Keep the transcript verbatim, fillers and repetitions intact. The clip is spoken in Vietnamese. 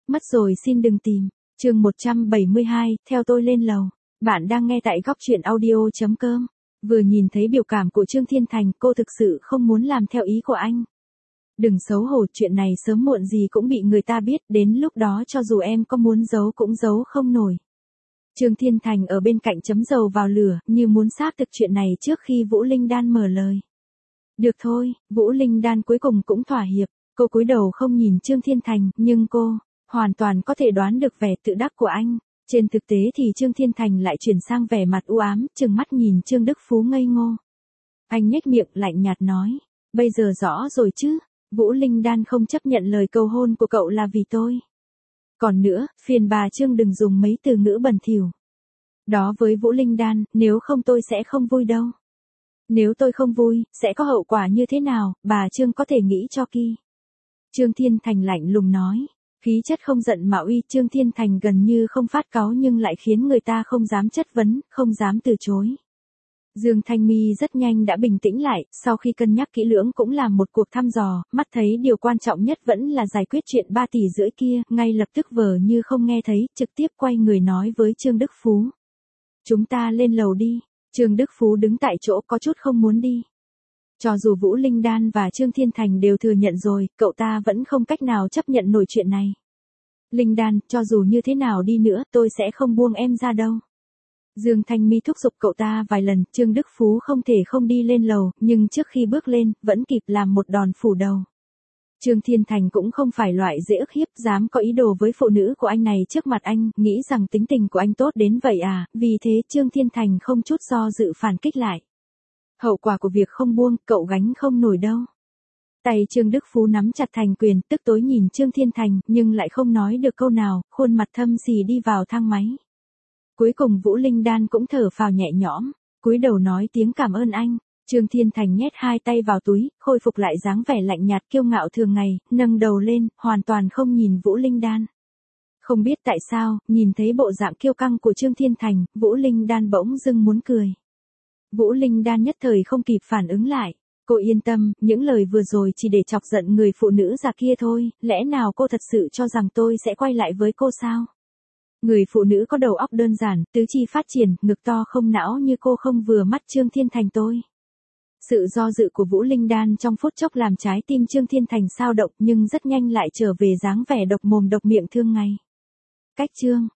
Mất rồi xin đừng tìm. Chương một trăm bảy mươi hai, theo tôi lên lầu. Bạn đang nghe tại góc truyện audio chấm com. Vừa nhìn thấy biểu cảm của Trương Thiên Thành, cô thực sự không muốn làm theo ý của anh. Đừng xấu hổ, chuyện này sớm muộn gì cũng bị người ta biết, đến lúc đó cho dù em có muốn giấu cũng giấu không nổi. Trương Thiên Thành ở bên cạnh chấm dầu vào lửa, như muốn xác thực chuyện này trước khi Vũ Linh Đan mở lời. Được thôi, Vũ Linh Đan cuối cùng cũng thỏa hiệp, cô cúi đầu không nhìn Trương Thiên Thành, nhưng cô hoàn toàn có thể đoán được vẻ tự đắc của anh. Trên thực tế thì Trương Thiên Thành lại chuyển sang vẻ mặt u ám, trừng mắt nhìn Trương Đức Phú ngây ngô. Anh nhếch miệng lạnh nhạt nói, bây giờ rõ rồi chứ, Vũ Linh Đan không chấp nhận lời cầu hôn của cậu là vì tôi. Còn nữa, phiền bà Trương đừng dùng mấy từ ngữ bẩn thỉu đó với Vũ Linh Đan, nếu không tôi sẽ không vui đâu. Nếu tôi không vui, sẽ có hậu quả như thế nào, bà Trương có thể nghĩ cho kỹ. Trương Thiên Thành lạnh lùng nói, khí chất không giận mà uy. Trương Thiên Thành gần như không phát cáu nhưng lại khiến người ta không dám chất vấn, không dám từ chối. Dương Thanh My rất nhanh đã bình tĩnh lại, sau khi cân nhắc kỹ lưỡng cũng làm một cuộc thăm dò, mắt thấy điều quan trọng nhất vẫn là giải quyết chuyện ba tỷ rưỡi kia, ngay lập tức vờ như không nghe thấy, trực tiếp quay người nói với Trương Đức Phú. Chúng ta lên lầu đi. Trương Đức Phú đứng tại chỗ có chút không muốn đi. Cho dù Vũ Linh Đan và Trương Thiên Thành đều thừa nhận rồi, cậu ta vẫn không cách nào chấp nhận nổi chuyện này. Linh Đan, cho dù như thế nào đi nữa, tôi sẽ không buông em ra đâu. Dương Thanh My thúc giục cậu ta vài lần, Trương Đức Phú không thể không đi lên lầu, nhưng trước khi bước lên, vẫn kịp làm một đòn phủ đầu. Trương Thiên Thành cũng không phải loại dễ ức hiếp, dám có ý đồ với phụ nữ của anh này trước mặt anh, nghĩ rằng tính tình của anh tốt đến vậy à, vì thế Trương Thiên Thành không chút do dự phản kích lại. Hậu quả của việc không buông, cậu gánh không nổi đâu. Tay Trương Đức Phú nắm chặt thành quyền, tức tối nhìn Trương Thiên Thành, nhưng lại không nói được câu nào, khuôn mặt thâm xì đi vào thang máy. Cuối cùng Vũ Linh Đan cũng thở phào nhẹ nhõm, cúi đầu nói tiếng cảm ơn anh. Trương Thiên Thành nhét hai tay vào túi, khôi phục lại dáng vẻ lạnh nhạt kiêu ngạo thường ngày, nâng đầu lên, hoàn toàn không nhìn Vũ Linh Đan. Không biết tại sao, nhìn thấy bộ dạng kiêu căng của Trương Thiên Thành, Vũ Linh Đan bỗng dưng muốn cười. Vũ Linh Đan nhất thời không kịp phản ứng lại. Cô yên tâm, những lời vừa rồi chỉ để chọc giận người phụ nữ già kia thôi, lẽ nào cô thật sự cho rằng tôi sẽ quay lại với cô sao? Người phụ nữ có đầu óc đơn giản, tứ chi phát triển, ngực to không não như cô không vừa mắt Trương Thiên Thành tôi. Sự do dự của Vũ Linh Đan trong phút chốc làm trái tim Trương Thiên Thành xao động nhưng rất nhanh lại trở về dáng vẻ độc mồm độc miệng thương ngày. Cách Trương